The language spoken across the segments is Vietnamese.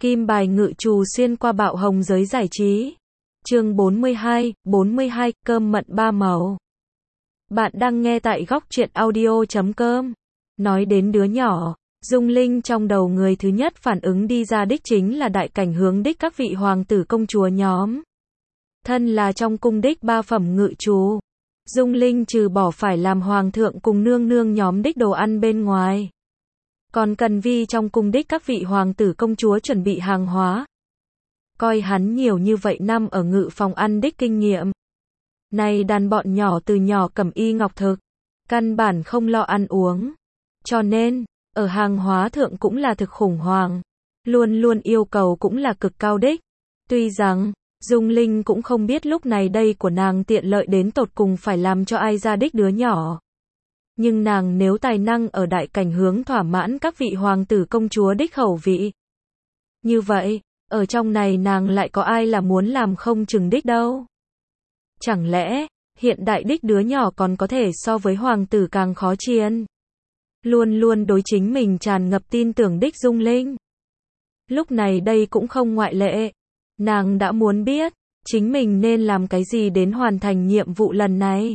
Kim bài ngự trù xuyên qua bạo hồng giới giải trí. Chương 42, cơm mận ba màu. Bạn đang nghe tại góc truyện audio.com. Nói đến đứa nhỏ, Dung Linh trong đầu người thứ nhất phản ứng đi ra đích chính là đại cảnh hướng đích các vị hoàng tử công chúa nhóm. Thân là trong cung đích ba phẩm ngự trù, Dung Linh trừ bỏ phải làm hoàng thượng cùng nương nương nhóm đích đồ ăn bên ngoài, còn cần vi trong cung đích các vị hoàng tử công chúa chuẩn bị hàng hóa. Coi hắn nhiều như vậy năm ở ngự phòng ăn đích kinh nghiệm. Này đàn bọn nhỏ từ nhỏ cầm y ngọc thực, căn bản không lo ăn uống. Cho nên, ở hàng hóa thượng cũng là thực khủng hoảng. Luôn luôn yêu cầu cũng là cực cao đích. Tuy rằng, Dung Linh cũng không biết lúc này đây của nàng tiện lợi đến tột cùng phải làm cho ai ra đích đứa nhỏ. Nhưng nàng nếu tài năng ở đại cảnh hướng thỏa mãn các vị hoàng tử công chúa đích khẩu vị. Như vậy, ở trong này nàng lại có ai là muốn làm không chừng đích đâu. Chẳng lẽ, hiện đại đích đứa nhỏ còn có thể so với hoàng tử càng khó chiên. Luôn luôn đối chính mình tràn ngập tin tưởng đích Dung Linh. Lúc này đây cũng không ngoại lệ. Nàng đã muốn biết, chính mình nên làm cái gì đến hoàn thành nhiệm vụ lần này.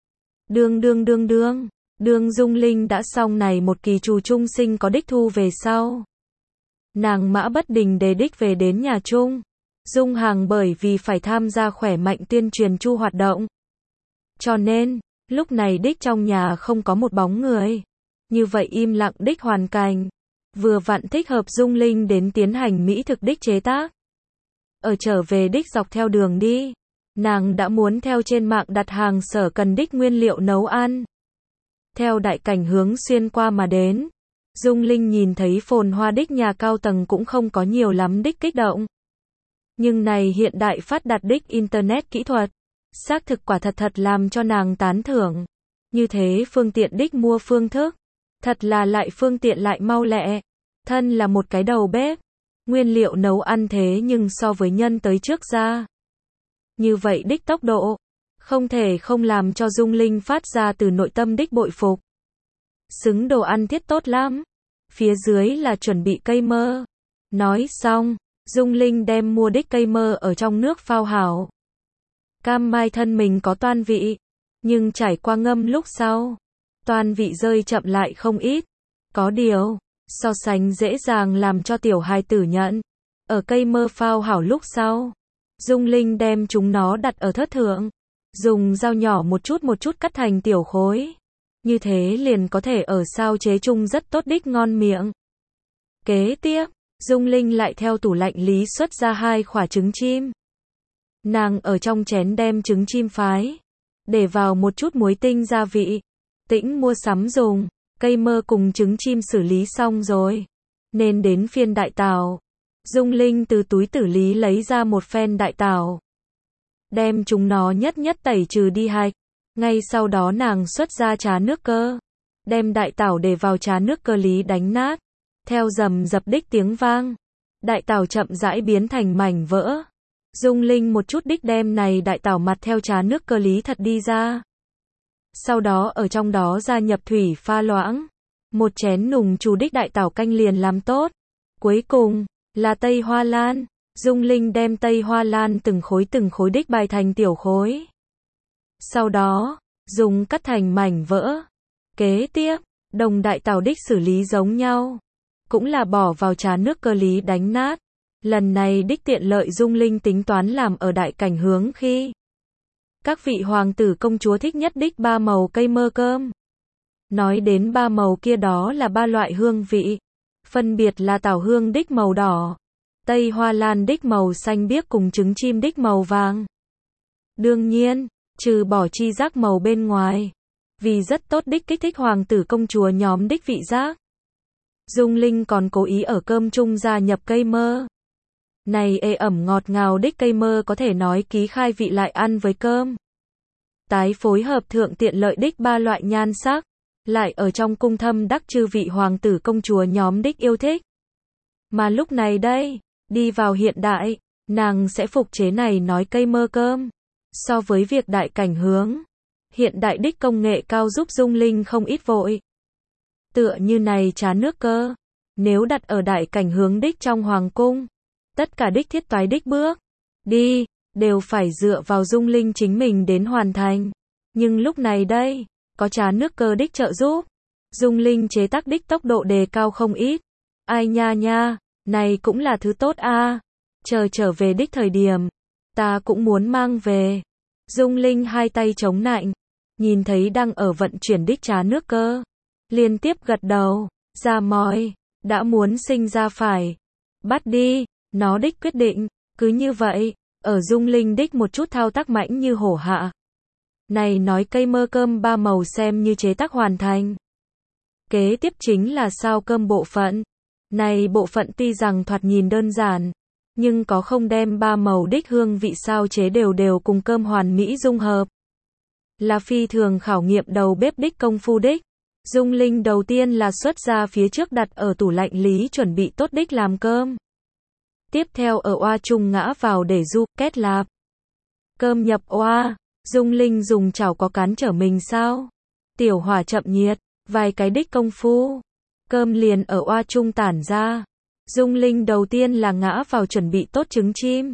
Đương Dung Linh đã xong này một kỳ trù trung sinh có đích thu về sau. Nàng mã bất đình đề đích về đến nhà chung. Dung Hàng bởi vì phải tham gia khỏe mạnh tuyên truyền chu hoạt động. Cho nên, lúc này đích trong nhà không có một bóng người. Như vậy im lặng đích hoàn cảnh. Vừa vặn thích hợp Dung Linh đến tiến hành mỹ thực đích chế tác. Ở trở về đích dọc theo đường đi. Nàng đã muốn theo trên mạng đặt hàng sở cần đích nguyên liệu nấu ăn. Theo đại cảnh hướng xuyên qua mà đến. Dung Linh nhìn thấy phồn hoa đích nhà cao tầng cũng không có nhiều lắm đích kích động. Nhưng này hiện đại phát đạt đích Internet kỹ thuật. Xác thực quả thật làm cho nàng tán thưởng. Như thế phương tiện đích mua phương thức. Thật là lại phương tiện lại mau lẹ. Thân là một cái đầu bếp. Nguyên liệu nấu ăn thế nhưng so với nhân tới trước ra. Như vậy đích tốc độ. Không thể không làm cho Dung Linh phát ra từ nội tâm đích bội phục. Xứng đồ ăn thiết tốt lắm. Phía dưới là chuẩn bị cây mơ. Nói xong, Dung Linh đem mua đích cây mơ ở trong nước phao hảo. Cam mai thân mình có toan vị. Nhưng trải qua ngâm lúc sau. Toan vị rơi chậm lại không ít. Có điều, so sánh dễ dàng làm cho tiểu hài tử nhận. Ở cây mơ phao hảo lúc sau. Dung Linh đem chúng nó đặt ở thớt thượng. Dùng dao nhỏ một chút cắt thành tiểu khối. Như thế liền có thể ở sao chế chung rất tốt đích ngon miệng. Kế tiếp, Dung Linh lại theo tủ lạnh lý xuất ra 2 quả trứng chim. Nàng ở trong chén đem trứng chim phái. Để vào một chút muối tinh gia vị. Tĩnh mua sắm dùng. Cây mơ cùng trứng chim xử lý xong rồi. Nên đến phiên đại tảo. Dung Linh từ túi tử lý lấy ra một phen đại tảo. Đem chúng nó nhất tẩy trừ đi hạch. Ngay sau đó nàng xuất ra trà nước cơ. Đem đại tảo để vào trà nước cơ lý đánh nát. Theo rầm rập đích tiếng vang. Đại tảo chậm rãi biến thành mảnh vỡ. Dung Linh một chút đích đem này đại tảo mặt theo trà nước cơ lý thật đi ra. Sau đó ở trong đó gia nhập thủy pha loãng. Một chén nùng trù đích đại tảo canh liền làm tốt. Cuối cùng, là tây hoa lan. Dung Linh đem tây hoa lan từng khối đích bài thành tiểu khối. Sau đó, dùng cắt thành mảnh vỡ. Kế tiếp, đồng đại tảo đích xử lý giống nhau. Cũng là bỏ vào trà nước cơ lý đánh nát. Lần này đích tiện lợi Dung Linh tính toán làm ở đại cảnh hướng khi. Các vị hoàng tử công chúa thích nhất đích 3 màu cây mơ cơm. Nói đến 3 màu kia đó là 3 loại hương vị. Phân biệt là tảo hương đích màu đỏ. Tây hoa lan đích màu xanh biếc cùng trứng chim đích màu vàng. Đương nhiên, trừ bỏ chi giác màu bên ngoài. Vì rất tốt đích kích thích hoàng tử công chúa nhóm đích vị giác. Dung Linh còn cố ý ở cơm chung gia nhập cây mơ. Này ê ẩm ngọt ngào đích cây mơ có thể nói ký khai vị lại ăn với cơm. Tái phối hợp thượng tiện lợi đích 3 loại nhan sắc. Lại ở trong cung thâm đắc chư vị hoàng tử công chúa nhóm đích yêu thích. Mà lúc này đây, đi vào hiện đại, nàng sẽ phục chế này nói cây mơ cơm. So với việc đại cảnh hướng, hiện đại đích công nghệ cao giúp Dung Linh không ít vội. Tựa như này trà nước cơ. Nếu đặt ở đại cảnh hướng đích trong hoàng cung, tất cả đích thiết toái đích bước đi, đều phải dựa vào Dung Linh chính mình đến hoàn thành. Nhưng lúc này đây, có trà nước cơ đích trợ giúp, Dung Linh chế tác đích tốc độ đề cao không ít. Ai nha nha, này cũng là thứ tốt a. Chờ trở về đích thời điểm, ta cũng muốn mang về. Dung Linh hai tay chống nạnh, nhìn thấy đang ở vận chuyển đích trà nước cơ, liên tiếp gật đầu, ra mỏi, đã muốn sinh ra phải. Bắt đi, nó đích quyết định, cứ như vậy, ở Dung Linh đích một chút thao tác mãnh như hổ hạ. Này nói cây mơ cơm ba màu xem như chế tác hoàn thành. Kế tiếp chính là sao cơm bộ phận. Này bộ phận tuy rằng thoạt nhìn đơn giản, nhưng có không đem ba màu đích hương vị sao chế đều đều cùng cơm hoàn mỹ dung hợp. Là phi thường khảo nghiệm đầu bếp đích công phu đích. Dung Linh đầu tiên là xuất ra phía trước đặt ở tủ lạnh lý chuẩn bị tốt đích làm cơm. Tiếp theo ở oa chung ngã vào để du, kết lạp. Cơm nhập oa, Dung Linh dùng chảo có cán trở mình sao? Tiểu hỏa chậm nhiệt, vài cái đích công phu. Cơm liền ở oa chung tản ra. Dung Linh đầu tiên là ngã vào chuẩn bị tốt trứng chim.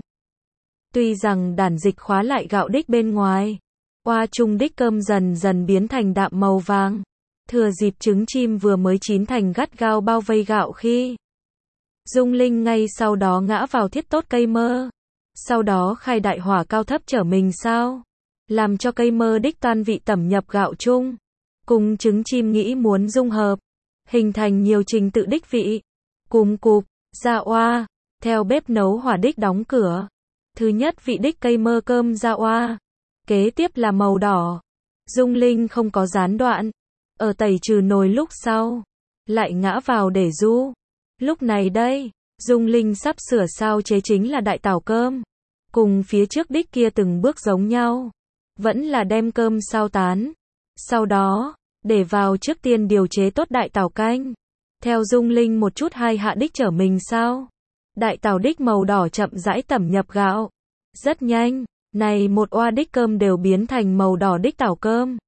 Tuy rằng đản dịch khóa lại gạo đích bên ngoài, oa chung đích cơm dần dần biến thành đạm màu vàng. Thừa dịp trứng chim vừa mới chín thành gắt gao bao vây gạo khi Dung Linh ngay sau đó ngã vào thiết tốt cây mơ. Sau đó khai đại hỏa cao thấp trở mình sao. Làm cho cây mơ đích tan vị tẩm nhập gạo chung. Cùng trứng chim nghĩ muốn dung hợp. Hình thành nhiều trình tự đích vị. Cùng cục, ra oa. Theo bếp nấu hỏa đích đóng cửa. Thứ nhất vị đích cây mơ cơm ra oa. Kế tiếp là màu đỏ. Dung Linh không có gián đoạn. Ở tẩy trừ nồi lúc sau. Lại ngã vào để du. Lúc này đây, Dung Linh sắp sửa sao chế chính là đại tảo cơm. Cùng phía trước đích kia từng bước giống nhau. Vẫn là đem cơm sao tán. Sau đó, để vào trước tiên điều chế tốt đại tảo canh. Theo Dung Linh một chút hai hạ đích trở mình sao. Đại tảo đích màu đỏ chậm rãi tẩm nhập gạo. Rất nhanh, này một oa đích cơm đều biến thành màu đỏ đích tảo cơm.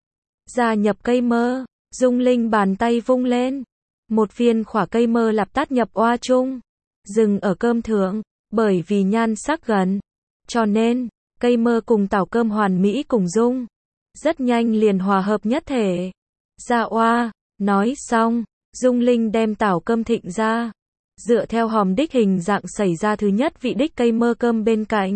Gia nhập cây mơ, Dung Linh bàn tay vung lên. Một viên khỏa cây mơ lặp tát nhập oa chung. Dừng ở cơm thượng, bởi vì nhan sắc gần. Cho nên, cây mơ cùng tảo cơm hoàn mỹ cùng dung. Rất nhanh liền hòa hợp nhất thể. Ra oa, nói xong, Dung Linh đem tảo cơm thịnh ra. Dựa theo hòm đích hình dạng xảy ra thứ nhất vị đích cây mơ cơm bên cạnh.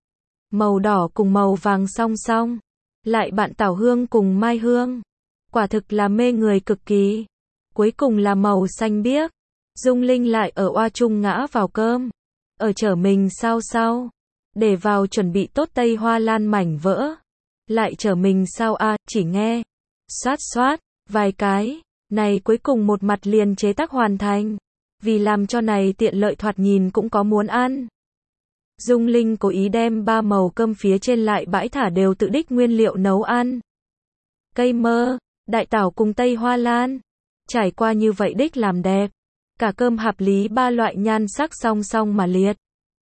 Màu đỏ cùng màu vàng song song. Lại bạn tảo hương cùng mai hương. Quả thực là mê người cực kỳ. Cuối cùng là màu xanh biếc. Dung Linh lại ở oa chung ngã vào cơm. Ở trở mình sao sao. Để vào chuẩn bị tốt tây hoa lan mảnh vỡ. Lại trở mình sao chỉ nghe. Xoát xoát, vài cái. Này cuối cùng một mặt liền chế tác hoàn thành. Vì làm cho này tiện lợi thoạt nhìn cũng có muốn ăn. Dung Linh cố ý đem ba màu cơm phía trên lại bãi thả đều tự đích nguyên liệu nấu ăn. Cây mơ, đại tảo cùng tây hoa lan. Trải qua như vậy đích làm đẹp. Cả cơm hợp lý ba loại nhan sắc song song mà liệt.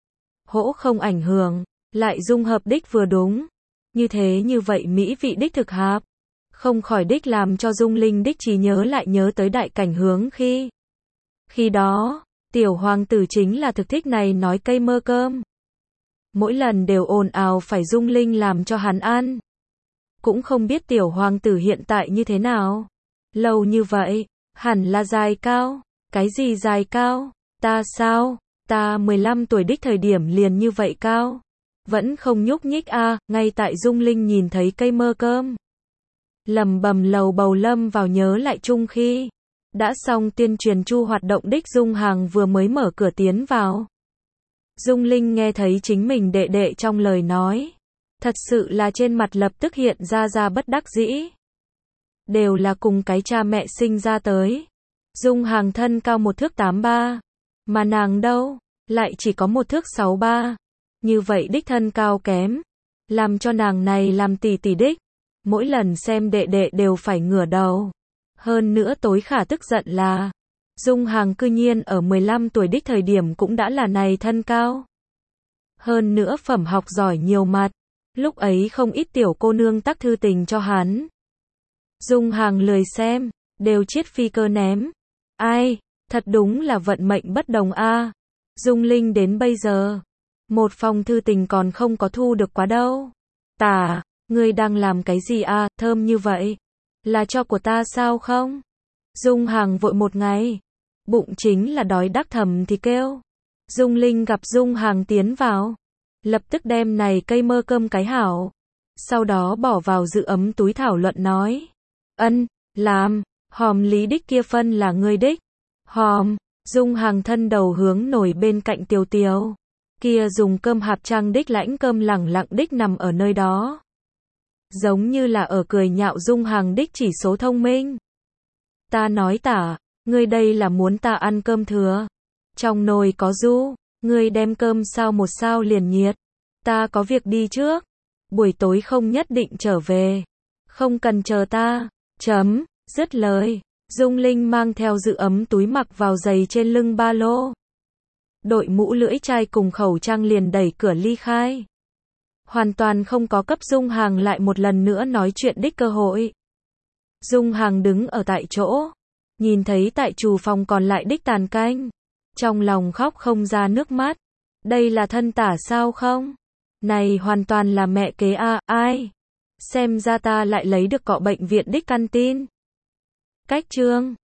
Hỗ không ảnh hưởng, lại dung hợp đích vừa đúng. Như thế như vậy mỹ vị đích thực hợp. Không khỏi đích làm cho Dung Linh đích trí nhớ lại nhớ tới đại cảnh hướng khi. Khi đó, tiểu hoàng tử chính là thực thích này nói cây mơ cơm. Mỗi lần đều ồn ào phải Dung Linh làm cho hắn ăn. Cũng không biết tiểu hoàng tử hiện tại như thế nào. Lâu như vậy, hẳn là dài cao. Cái gì dài cao? Ta sao? Ta 15 tuổi đích thời điểm liền như vậy cao. Vẫn không nhúc nhích ngay tại Dung Linh nhìn thấy cây mơ cơm. Lầm bầm lầu bầu lâm vào nhớ lại chung khi. Đã xong tuyên truyền chu hoạt động đích Dung Hàng vừa mới mở cửa tiến vào. Dung Linh nghe thấy chính mình đệ đệ trong lời nói. Thật sự là trên mặt lập tức hiện ra bất đắc dĩ. Đều là cùng cái cha mẹ sinh ra tới. Dung Hàng thân cao 1,83 thước. Mà nàng đâu, lại chỉ có 1,63 thước. Như vậy đích thân cao kém. Làm cho nàng này làm tỷ tỷ đích. Mỗi lần xem đệ đệ đều phải ngửa đầu. Hơn nữa tối khả tức giận là Dung Hàng cư nhiên ở 15 tuổi đích thời điểm cũng đã là này thân cao. Hơn nữa phẩm học giỏi nhiều mặt. Lúc ấy không ít tiểu cô nương tác thư tình cho hắn. Dung Hàng lười xem, đều chiết phi cơ ném. Ai, Thật đúng là vận mệnh bất đồng a. Dung Linh đến bây giờ, một phong thư tình còn không có thu được quá đâu. Tả, ngươi đang làm cái gì a, thơm như vậy? Là cho của ta sao không? Dung Hằng vội một ngày, bụng chính là đói đắc thầm thì kêu. Dung Linh gặp Dung Hằng tiến vào, lập tức đem này cây mơ cơm cái hảo. Sau đó bỏ vào giữ ấm túi thảo luận nói. Ân, làm, hòm lý đích kia phân là ngươi đích. Hòm, Dung Hằng thân đầu hướng nổi bên cạnh Tiều Tiều. Kia dùng cơm hạp trang đích lãnh cơm lẳng lặng đích nằm ở nơi đó. Giống như là ở cười nhạo Dung Hằng đích chỉ số thông minh. Ta nói tả, ngươi đây là muốn ta ăn cơm thừa. Trong nồi có du, ngươi đem cơm sao một sao liền nhiệt. Ta có việc đi trước. Buổi tối không nhất định trở về. Không cần chờ ta. Chấm, dứt lời. Dung Linh mang theo giữ ấm túi mặc vào giày trên lưng ba lô. Đội mũ lưỡi chai cùng khẩu trang liền đẩy cửa ly khai. Hoàn toàn không có cấp Dung Hằng lại một lần nữa nói chuyện đích cơ hội. Dung Hằng đứng ở tại chỗ, nhìn thấy tại chủ phòng còn lại đích tàn canh. Trong lòng khóc không ra nước mắt. Đây là thân tả sao không? Này hoàn toàn là mẹ kế a, ai? Xem ra ta lại lấy được cọ bệnh viện đích canteen. Cách chương